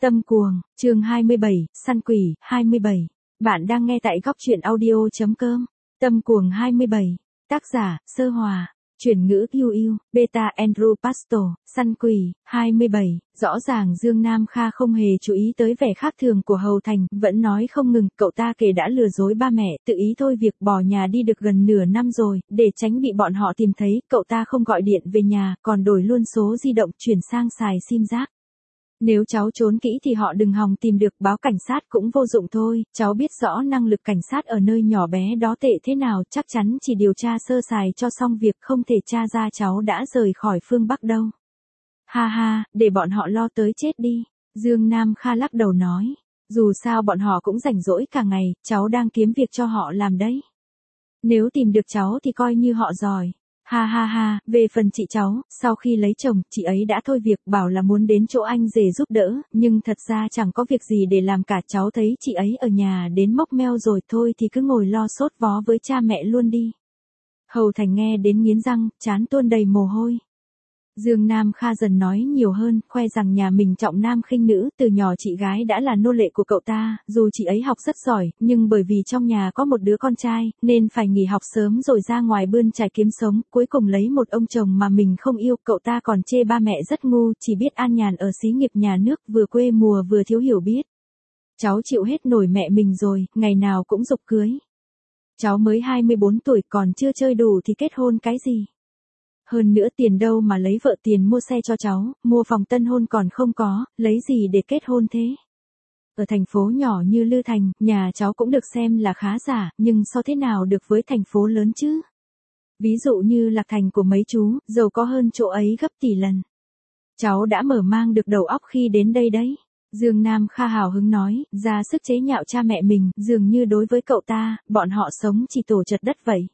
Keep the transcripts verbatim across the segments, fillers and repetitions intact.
Tâm cuồng, chương hai mươi bảy, săn quỷ, hai mươi bảy. Bạn đang nghe tại góc truyện audio.com. Tâm cuồng hai mươi bảy. Tác giả, Sơ Hòa. Chuyển ngữ Yu Yu, Beta Andrew Pastor, săn quỷ, hai mươi bảy. Rõ ràng Dương Nam Kha không hề chú ý tới vẻ khác thường của Hầu Thành, vẫn nói không ngừng, cậu ta kể đã lừa dối ba mẹ, tự ý thôi việc bỏ nhà đi được gần nửa năm rồi, để tránh bị bọn họ tìm thấy, cậu ta không gọi điện về nhà, còn đổi luôn số di động chuyển sang xài sim rác. Nếu cháu trốn kỹ thì họ đừng hòng tìm được, báo cảnh sát cũng vô dụng thôi, cháu biết rõ năng lực cảnh sát ở nơi nhỏ bé đó tệ thế nào, chắc chắn chỉ điều tra sơ sài cho xong việc, không thể tra ra cháu đã rời khỏi phương Bắc đâu. Ha ha, để bọn họ lo tới chết đi. Dương Nam Kha lắc đầu nói, dù sao bọn họ cũng rảnh rỗi cả ngày, cháu đang kiếm việc cho họ làm đấy. Nếu tìm được cháu thì coi như họ giỏi. Ha ha ha, về phần chị cháu, sau khi lấy chồng, chị ấy đã thôi việc, bảo là muốn đến chỗ anh rể giúp đỡ, nhưng thật ra chẳng có việc gì để làm cả, cháu thấy chị ấy ở nhà đến mốc meo rồi, thôi thì cứ ngồi lo sốt vó với cha mẹ luôn đi. Hầu Thành nghe đến nghiến răng, trán tuôn đầy mồ hôi. Dương Nam Kha dần nói nhiều hơn, khoe rằng nhà mình trọng nam khinh nữ, từ nhỏ chị gái đã là nô lệ của cậu ta, dù chị ấy học rất giỏi, nhưng bởi vì trong nhà có một đứa con trai, nên phải nghỉ học sớm rồi ra ngoài bươn trải kiếm sống, cuối cùng lấy một ông chồng mà mình không yêu, cậu ta còn chê ba mẹ rất ngu, chỉ biết an nhàn ở xí nghiệp nhà nước, vừa quê mùa vừa thiếu hiểu biết. Cháu chịu hết nổi mẹ mình rồi, ngày nào cũng giục cưới. Cháu mới hai mươi bốn tuổi còn chưa chơi đủ thì kết hôn cái gì? Hơn nữa tiền đâu mà lấy vợ, tiền mua xe cho cháu, mua phòng tân hôn còn không có, lấy gì để kết hôn thế? Ở thành phố nhỏ như Lư Thành, nhà cháu cũng được xem là khá giả, nhưng so thế nào được với thành phố lớn chứ? Ví dụ như Lạc Thành của mấy chú, giàu có hơn chỗ ấy gấp tỷ lần. Cháu đã mở mang được đầu óc khi đến đây đấy. Dương Nam Kha hào hứng nói, ra sức chế nhạo cha mẹ mình, dường như đối với cậu ta, bọn họ sống chỉ tổ chật đất vậy.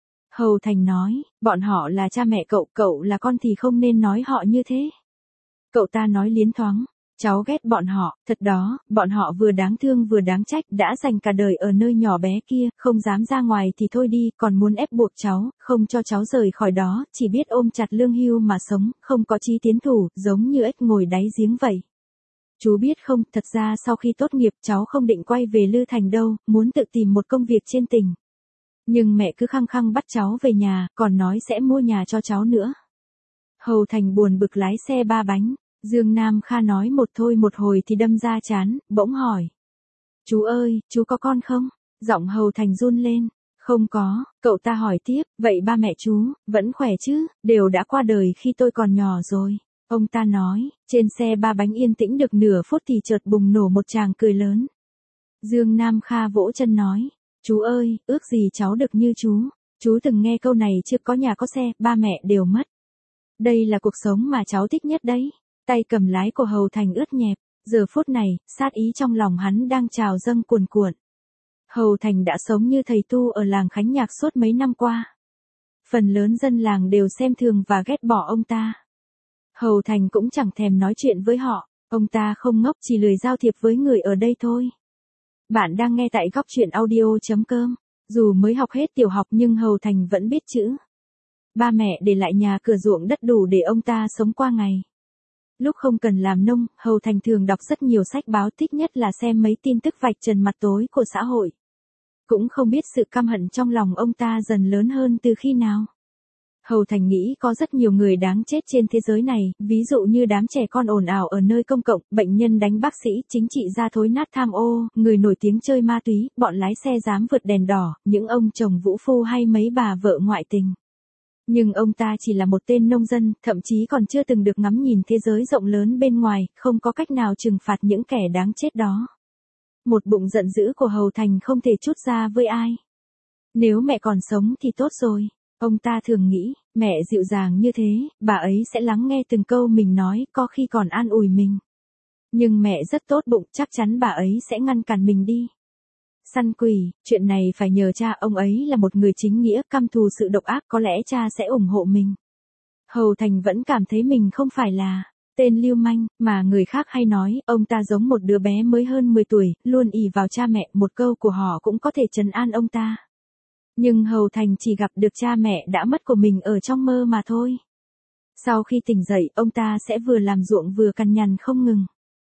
Hầu Thành nói, bọn họ là cha mẹ cậu, cậu là con thì không nên nói họ như thế. Cậu ta nói liến thoáng, cháu ghét bọn họ, thật đó, bọn họ vừa đáng thương vừa đáng trách, đã dành cả đời ở nơi nhỏ bé kia, không dám ra ngoài thì thôi đi, còn muốn ép buộc cháu, không cho cháu rời khỏi đó, chỉ biết ôm chặt lương hưu mà sống, không có chí tiến thủ, giống như ếch ngồi đáy giếng vậy. Chú biết không, thật ra sau khi tốt nghiệp cháu không định quay về Lư Thành đâu, muốn tự tìm một công việc trên tỉnh. Nhưng mẹ cứ khăng khăng bắt cháu về nhà, còn nói sẽ mua nhà cho cháu nữa. Hầu Thành buồn bực lái xe ba bánh, Dương Nam Kha nói một thôi một hồi thì đâm ra chán, bỗng hỏi. Chú ơi, chú có con không? Giọng Hầu Thành run lên. Không có, cậu ta hỏi tiếp, vậy ba mẹ chú, vẫn khỏe chứ, đều đã qua đời khi tôi còn nhỏ rồi. Ông ta nói, trên xe ba bánh yên tĩnh được nửa phút thì chợt bùng nổ một tràng cười lớn. Dương Nam Kha vỗ chân nói. Chú ơi, ước gì cháu được như chú. Chú từng nghe câu này chưa, có nhà có xe, ba mẹ đều mất. Đây là cuộc sống mà cháu thích nhất đấy. Tay cầm lái của Hầu Thành ướt nhẹp. Giờ phút này, sát ý trong lòng hắn đang trào dâng cuồn cuộn. Hầu Thành đã sống như thầy tu ở làng Khánh Nhạc suốt mấy năm qua. Phần lớn dân làng đều xem thường và ghét bỏ ông ta. Hầu Thành cũng chẳng thèm nói chuyện với họ. Ông ta không ngốc, chỉ lười giao thiệp với người ở đây thôi. Bạn đang nghe tại góc truyện audio.com. Dù mới học hết tiểu học nhưng Hầu Thành vẫn biết chữ. Ba mẹ để lại nhà cửa ruộng đất đủ để ông ta sống qua ngày. Lúc không cần làm nông, Hầu Thành thường đọc rất nhiều sách báo, thích nhất là xem mấy tin tức vạch trần mặt tối của xã hội. Cũng không biết sự căm hận trong lòng ông ta dần lớn hơn từ khi nào. Hầu Thành nghĩ có rất nhiều người đáng chết trên thế giới này, ví dụ như đám trẻ con ồn ào ở nơi công cộng, bệnh nhân đánh bác sĩ, chính trị gia thối nát tham ô, người nổi tiếng chơi ma túy, bọn lái xe dám vượt đèn đỏ, những ông chồng vũ phu hay mấy bà vợ ngoại tình. Nhưng ông ta chỉ là một tên nông dân, thậm chí còn chưa từng được ngắm nhìn thế giới rộng lớn bên ngoài, không có cách nào trừng phạt những kẻ đáng chết đó. Một bụng giận dữ của Hầu Thành không thể trút ra với ai. Nếu mẹ còn sống thì tốt rồi. Ông ta thường nghĩ, mẹ dịu dàng như thế, bà ấy sẽ lắng nghe từng câu mình nói, có khi còn an ủi mình. Nhưng mẹ rất tốt bụng, chắc chắn bà ấy sẽ ngăn cản mình đi. Săn quỷ, chuyện này phải nhờ cha, ông ấy là một người chính nghĩa, căm thù sự độc ác, có lẽ cha sẽ ủng hộ mình. Hầu Thành vẫn cảm thấy mình không phải là tên lưu manh, mà người khác hay nói, ông ta giống một đứa bé mới hơn mười tuổi, luôn ỷ vào cha mẹ, một câu của họ cũng có thể trấn an ông ta. Nhưng Hầu Thành chỉ gặp được cha mẹ đã mất của mình ở trong mơ mà thôi. Sau khi tỉnh dậy, ông ta sẽ vừa làm ruộng vừa cằn nhằn không ngừng.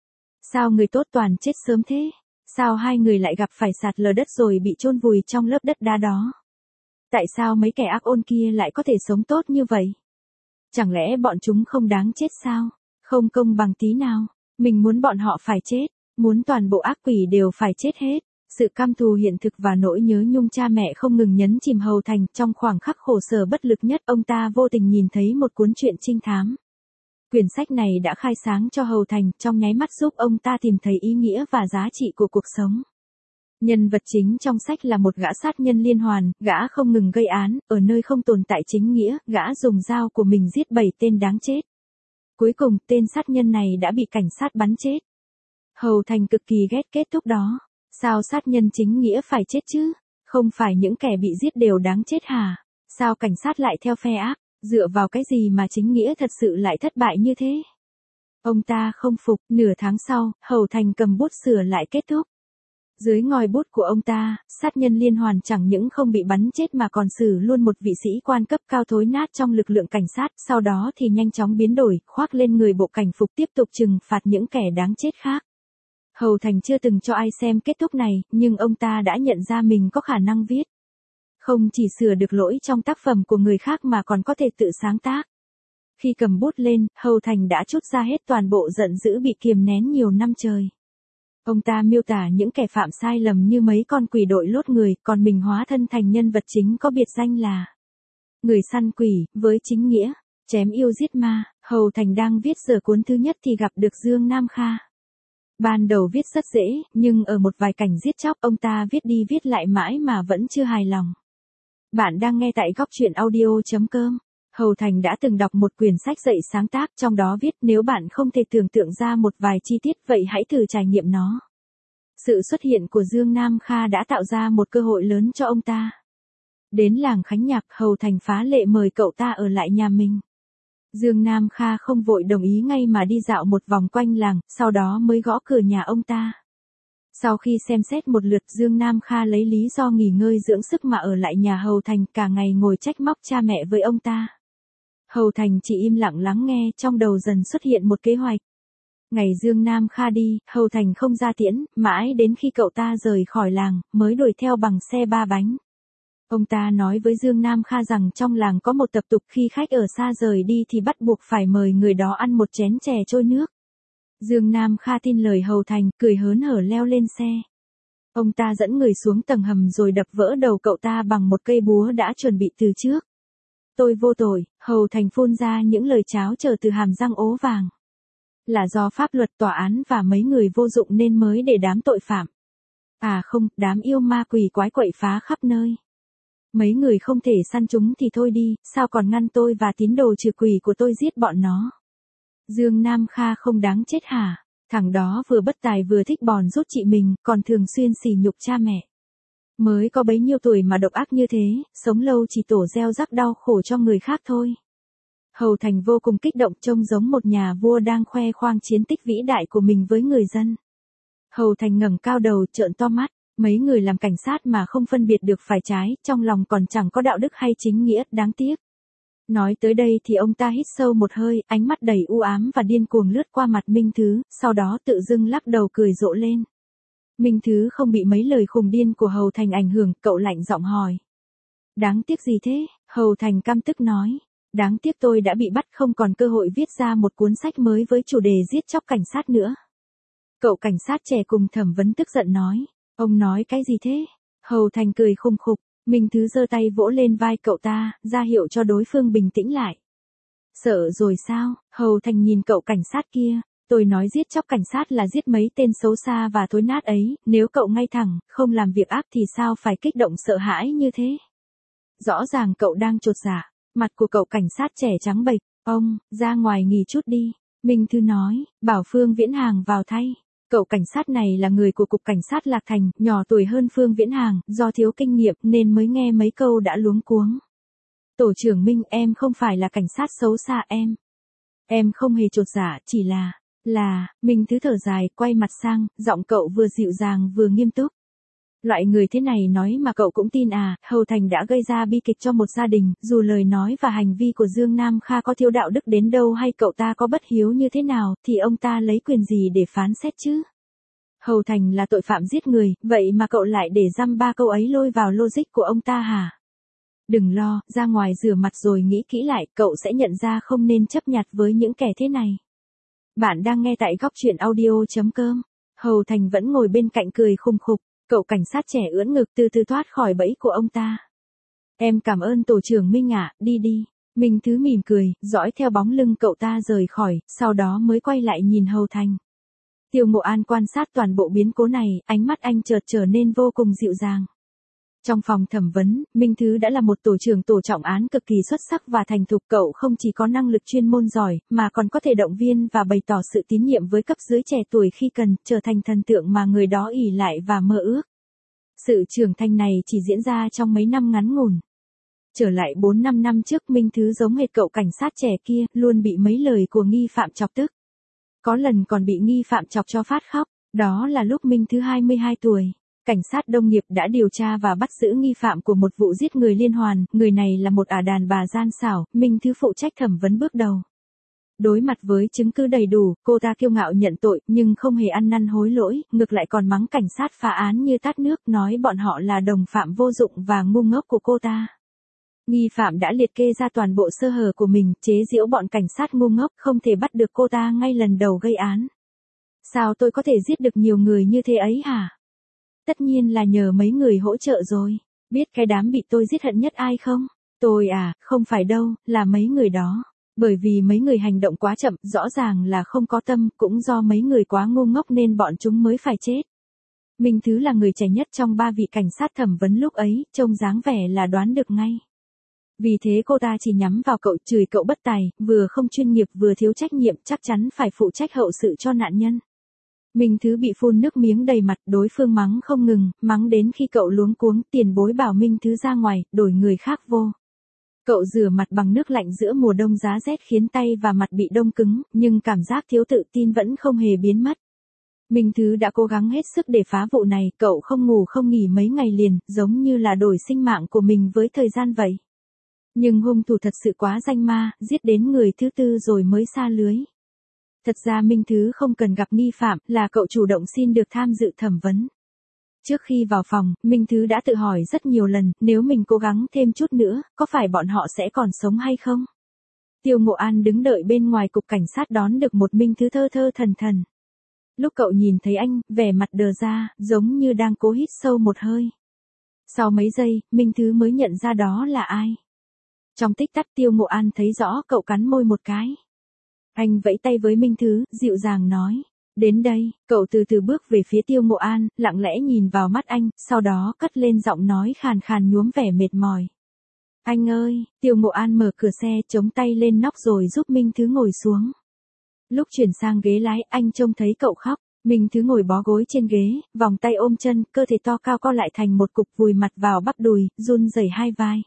Sao người tốt toàn chết sớm thế? Sao hai người lại gặp phải sạt lở đất rồi bị chôn vùi trong lớp đất đá đó? Tại sao mấy kẻ ác ôn kia lại có thể sống tốt như vậy? Chẳng lẽ bọn chúng không đáng chết sao? Không công bằng tí nào. Mình muốn bọn họ phải chết, muốn toàn bộ ác quỷ đều phải chết hết. Sự căm thù hiện thực và nỗi nhớ nhung cha mẹ không ngừng nhấn chìm Hầu Thành. Trong khoảng khắc khổ sở bất lực nhất, ông ta vô tình nhìn thấy một cuốn truyện trinh thám. Quyển sách này đã khai sáng cho Hầu Thành, trong nháy mắt giúp ông ta tìm thấy ý nghĩa và giá trị của cuộc sống. Nhân vật chính trong sách là một gã sát nhân liên hoàn, gã không ngừng gây án, ở nơi không tồn tại chính nghĩa, gã dùng dao của mình giết bảy tên đáng chết. Cuối cùng, tên sát nhân này đã bị cảnh sát bắn chết. Hầu Thành cực kỳ ghét kết thúc đó. Sao sát nhân chính nghĩa phải chết chứ? Không phải những kẻ bị giết đều đáng chết hả? Sao cảnh sát lại theo phe ác? Dựa vào cái gì mà chính nghĩa thật sự lại thất bại như thế? Ông ta không phục, nửa tháng sau, Hầu Thành cầm bút sửa lại kết thúc. Dưới ngòi bút của ông ta, sát nhân liên hoàn chẳng những không bị bắn chết mà còn xử luôn một vị sĩ quan cấp cao thối nát trong lực lượng cảnh sát, sau đó thì nhanh chóng biến đổi, khoác lên người bộ cảnh phục tiếp tục trừng phạt những kẻ đáng chết khác. Hầu Thành chưa từng cho ai xem kết thúc này, nhưng ông ta đã nhận ra mình có khả năng viết. Không chỉ sửa được lỗi trong tác phẩm của người khác mà còn có thể tự sáng tác. Khi cầm bút lên, Hầu Thành đã trút ra hết toàn bộ giận dữ bị kiềm nén nhiều năm trời. Ông ta miêu tả những kẻ phạm sai lầm như mấy con quỷ đội lốt người, còn mình hóa thân thành nhân vật chính có biệt danh là người săn quỷ, với chính nghĩa, chém yêu giết ma. Hầu Thành đang viết dở cuốn thứ nhất thì gặp được Dương Nam Kha. Ban đầu viết rất dễ, nhưng ở một vài cảnh giết chóc ông ta viết đi viết lại mãi mà vẫn chưa hài lòng. Bạn đang nghe tại góc truyện audio chấm com. Hầu Thành đã từng đọc một quyển sách dạy sáng tác, trong đó viết nếu bạn không thể tưởng tượng ra một vài chi tiết vậy hãy thử trải nghiệm nó. Sự xuất hiện của Dương Nam Kha đã tạo ra một cơ hội lớn cho ông ta. Đến làng Khánh Nhạc, Hầu Thành phá lệ mời cậu ta ở lại nhà mình. Dương Nam Kha không vội đồng ý ngay mà đi dạo một vòng quanh làng, sau đó mới gõ cửa nhà ông ta. Sau khi xem xét một lượt, Dương Nam Kha lấy lý do nghỉ ngơi dưỡng sức mà ở lại nhà Hầu Thành, cả ngày ngồi trách móc cha mẹ với ông ta. Hầu Thành chỉ im lặng lắng nghe, trong đầu dần xuất hiện một kế hoạch. Ngày Dương Nam Kha đi, Hầu Thành không ra tiễn, mãi đến khi cậu ta rời khỏi làng, mới đuổi theo bằng xe ba bánh. Ông ta nói với Dương Nam Kha rằng trong làng có một tập tục khi khách ở xa rời đi thì bắt buộc phải mời người đó ăn một chén chè trôi nước. Dương Nam Kha tin lời Hầu Thành, cười hớn hở leo lên xe. Ông ta dẫn người xuống tầng hầm rồi đập vỡ đầu cậu ta bằng một cây búa đã chuẩn bị từ trước. Tôi vô tội, Hầu Thành phun ra những lời cháo trở từ hàm răng ố vàng. Là do pháp luật, tòa án và mấy người vô dụng nên mới để đám tội phạm. À không, đám yêu ma quỷ quái quậy phá khắp nơi. Mấy người không thể săn chúng thì thôi đi, sao còn ngăn tôi và tín đồ trừ quỷ của tôi giết bọn nó? Dương Nam Kha không đáng chết hả? Thằng đó vừa bất tài vừa thích bòn rút chị mình, còn thường xuyên sỉ nhục cha mẹ. Mới có bấy nhiêu tuổi mà độc ác như thế, sống lâu chỉ tổ gieo rắc đau khổ cho người khác thôi. Hầu Thành vô cùng kích động, trông giống một nhà vua đang khoe khoang chiến tích vĩ đại của mình với người dân. Hầu Thành ngẩng cao đầu trợn to mắt, mấy người làm cảnh sát mà không phân biệt được phải trái, trong lòng còn chẳng có đạo đức hay chính nghĩa, đáng tiếc. Nói tới đây thì ông ta hít sâu một hơi, ánh mắt đầy u ám và điên cuồng lướt qua mặt Minh Thứ, sau đó tự dưng lắc đầu cười rộ lên. Minh Thứ không bị mấy lời khùng điên của Hầu Thành ảnh hưởng, cậu lạnh giọng hỏi. Đáng tiếc gì thế? Hầu Thành căm tức nói. Đáng tiếc tôi đã bị bắt, không còn cơ hội viết ra một cuốn sách mới với chủ đề giết chóc cảnh sát nữa. Cậu cảnh sát trẻ cùng thẩm vấn tức giận nói. Ông nói cái gì thế? Hầu Thành cười khùng khục. Minh Thứ giơ tay vỗ lên vai cậu ta, ra hiệu cho đối phương bình tĩnh lại. Sợ rồi sao? Hầu Thành nhìn cậu cảnh sát kia. Tôi nói giết chóc cảnh sát là giết mấy tên xấu xa và thối nát ấy, nếu cậu ngay thẳng, không làm việc ác thì sao phải kích động sợ hãi như thế? Rõ ràng cậu đang chột dạ, mặt của cậu cảnh sát trẻ trắng bệch. Ông, ra ngoài nghỉ chút đi. Minh Thư nói, bảo Phương Viễn Hàng vào thay. Cậu cảnh sát này là người của Cục Cảnh sát Lạc Thành, nhỏ tuổi hơn Phương Viễn Hàng, do thiếu kinh nghiệm nên mới nghe mấy câu đã luống cuống. Tổ trưởng Minh, em không phải là cảnh sát xấu xa em. Em không hề chột dạ, chỉ là, là, Minh Thứ thở dài, quay mặt sang, giọng cậu vừa dịu dàng vừa nghiêm túc. Loại người thế này nói mà cậu cũng tin à, Hầu Thành đã gây ra bi kịch cho một gia đình, dù lời nói và hành vi của Dương Nam Kha có thiếu đạo đức đến đâu hay cậu ta có bất hiếu như thế nào, thì ông ta lấy quyền gì để phán xét chứ? Hầu Thành là tội phạm giết người, vậy mà cậu lại để dăm ba câu ấy lôi vào logic của ông ta hả? Đừng lo, ra ngoài rửa mặt rồi nghĩ kỹ lại, cậu sẽ nhận ra không nên chấp nhặt với những kẻ thế này. Bạn đang nghe tại góc truyện audio.com. Hầu Thành vẫn ngồi bên cạnh cười khùng khục, cậu cảnh sát trẻ ưỡn ngực từ từ thoát khỏi bẫy của ông ta. Em cảm ơn tổ trưởng Minh ạ, đi đi. Minh Thứ mỉm cười, dõi theo bóng lưng cậu ta rời khỏi, sau đó mới quay lại nhìn Hầu Thành. Tiêu Ngộ An quan sát toàn bộ biến cố này, ánh mắt anh chợt trở nên vô cùng dịu dàng. Trong phòng thẩm vấn, Minh Thứ đã là một tổ trưởng tổ trọng án cực kỳ xuất sắc và thành thục. Cậu không chỉ có năng lực chuyên môn giỏi, mà còn có thể động viên và bày tỏ sự tín nhiệm với cấp dưới trẻ tuổi khi cần, trở thành thần tượng mà người đó ỷ lại và mơ ước. Sự trưởng thành này chỉ diễn ra trong mấy năm ngắn ngủn. Trở lại bốn năm năm trước, Minh Thứ giống hệt cậu cảnh sát trẻ kia, luôn bị mấy lời của nghi phạm chọc tức. Có lần còn bị nghi phạm chọc cho phát khóc, đó là lúc Minh Thứ hai mươi hai tuổi. Cảnh sát Đông Nghiệp đã điều tra và bắt giữ nghi phạm của một vụ giết người liên hoàn, người này là một ả đàn bà gian xảo, Minh Thứ phụ trách thẩm vấn bước đầu. Đối mặt với chứng cứ đầy đủ, cô ta kiêu ngạo nhận tội, nhưng không hề ăn năn hối lỗi, ngược lại còn mắng cảnh sát phá án như tát nước, nói bọn họ là đồng phạm vô dụng và ngu ngốc của cô ta. Nghi phạm đã liệt kê ra toàn bộ sơ hở của mình, chế giễu bọn cảnh sát ngu ngốc, không thể bắt được cô ta ngay lần đầu gây án. Sao tôi có thể giết được nhiều người như thế ấy hả? Tất nhiên là nhờ mấy người hỗ trợ rồi. Biết cái đám bị tôi giết hận nhất ai không? Tôi à, không phải đâu, là mấy người đó. Bởi vì mấy người hành động quá chậm, rõ ràng là không có tâm, cũng do mấy người quá ngu ngốc nên bọn chúng mới phải chết. Minh Thứ là người trẻ nhất trong ba vị cảnh sát thẩm vấn lúc ấy, trông dáng vẻ là đoán được ngay. Vì thế cô ta chỉ nhắm vào cậu, chửi cậu bất tài, vừa không chuyên nghiệp vừa thiếu trách nhiệm, chắc chắn phải phụ trách hậu sự cho nạn nhân. Minh Thứ bị phun nước miếng đầy mặt, đối phương mắng không ngừng, mắng đến khi cậu luống cuống, tiền bối bảo Minh Thứ ra ngoài, đổi người khác vô. Cậu rửa mặt bằng nước lạnh giữa mùa đông giá rét khiến tay và mặt bị đông cứng, nhưng cảm giác thiếu tự tin vẫn không hề biến mất. Minh Thứ đã cố gắng hết sức để phá vụ này, cậu không ngủ không nghỉ mấy ngày liền, giống như là đổi sinh mạng của mình với thời gian vậy. Nhưng hung thủ thật sự quá danh ma, giết đến người thứ tư rồi mới sa lưới. Thật ra Minh Thứ không cần gặp nghi phạm, là cậu chủ động xin được tham dự thẩm vấn. Trước khi vào phòng, Minh Thứ đã tự hỏi rất nhiều lần, nếu mình cố gắng thêm chút nữa, có phải bọn họ sẽ còn sống hay không? Tiêu Ngộ An đứng đợi bên ngoài cục cảnh sát đón được một Minh Thứ thơ thơ thần thần. Lúc cậu nhìn thấy anh, vẻ mặt đờ ra, giống như đang cố hít sâu một hơi. Sau mấy giây, Minh Thứ mới nhận ra đó là ai. Trong tích tắc Tiêu Ngộ An thấy rõ, cậu cắn môi một cái. Anh vẫy tay với Minh Thứ, dịu dàng nói. Đến đây, cậu từ từ bước về phía Tiêu Ngộ An, lặng lẽ nhìn vào mắt anh, sau đó cất lên giọng nói khàn khàn nhuốm vẻ mệt mỏi. Anh ơi, Tiêu Ngộ An mở cửa xe, chống tay lên nóc rồi giúp Minh Thứ ngồi xuống. Lúc chuyển sang ghế lái, anh trông thấy cậu khóc. Minh Thứ ngồi bó gối trên ghế, vòng tay ôm chân, cơ thể to cao co lại thành một cục, vùi mặt vào bắp đùi, run rẩy hai vai.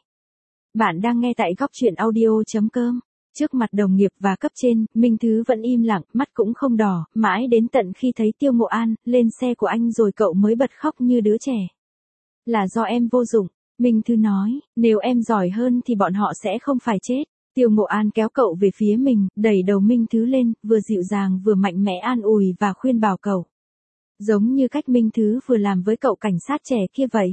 Bạn đang nghe tại góc truyện audio.com. Trước mặt đồng nghiệp và cấp trên, Minh Thứ vẫn im lặng, mắt cũng không đỏ, mãi đến tận khi thấy Tiêu Ngộ An lên xe của anh rồi cậu mới bật khóc như đứa trẻ. Là do em vô dụng, Minh Thứ nói, nếu em giỏi hơn thì bọn họ sẽ không phải chết. Tiêu Ngộ An kéo cậu về phía mình, đẩy đầu Minh Thứ lên, vừa dịu dàng vừa mạnh mẽ an ủi và khuyên bảo cậu. Giống như cách Minh Thứ vừa làm với cậu cảnh sát trẻ kia vậy.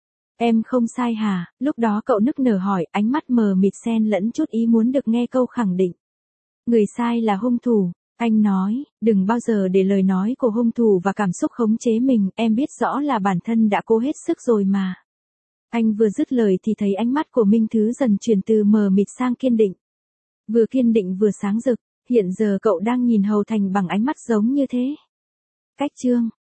Em không sai hả? Lúc đó cậu nức nở hỏi, ánh mắt mờ mịt xen lẫn chút ý muốn được nghe câu khẳng định. Người sai là hung thủ. Anh nói, đừng bao giờ để lời nói của hung thủ và cảm xúc khống chế mình, em biết rõ là bản thân đã cố hết sức rồi mà. Anh vừa dứt lời thì thấy ánh mắt của Minh Thứ dần chuyển từ mờ mịt sang kiên định. Vừa kiên định vừa sáng rực, hiện giờ cậu đang nhìn Hầu Thành bằng ánh mắt giống như thế. Cách chương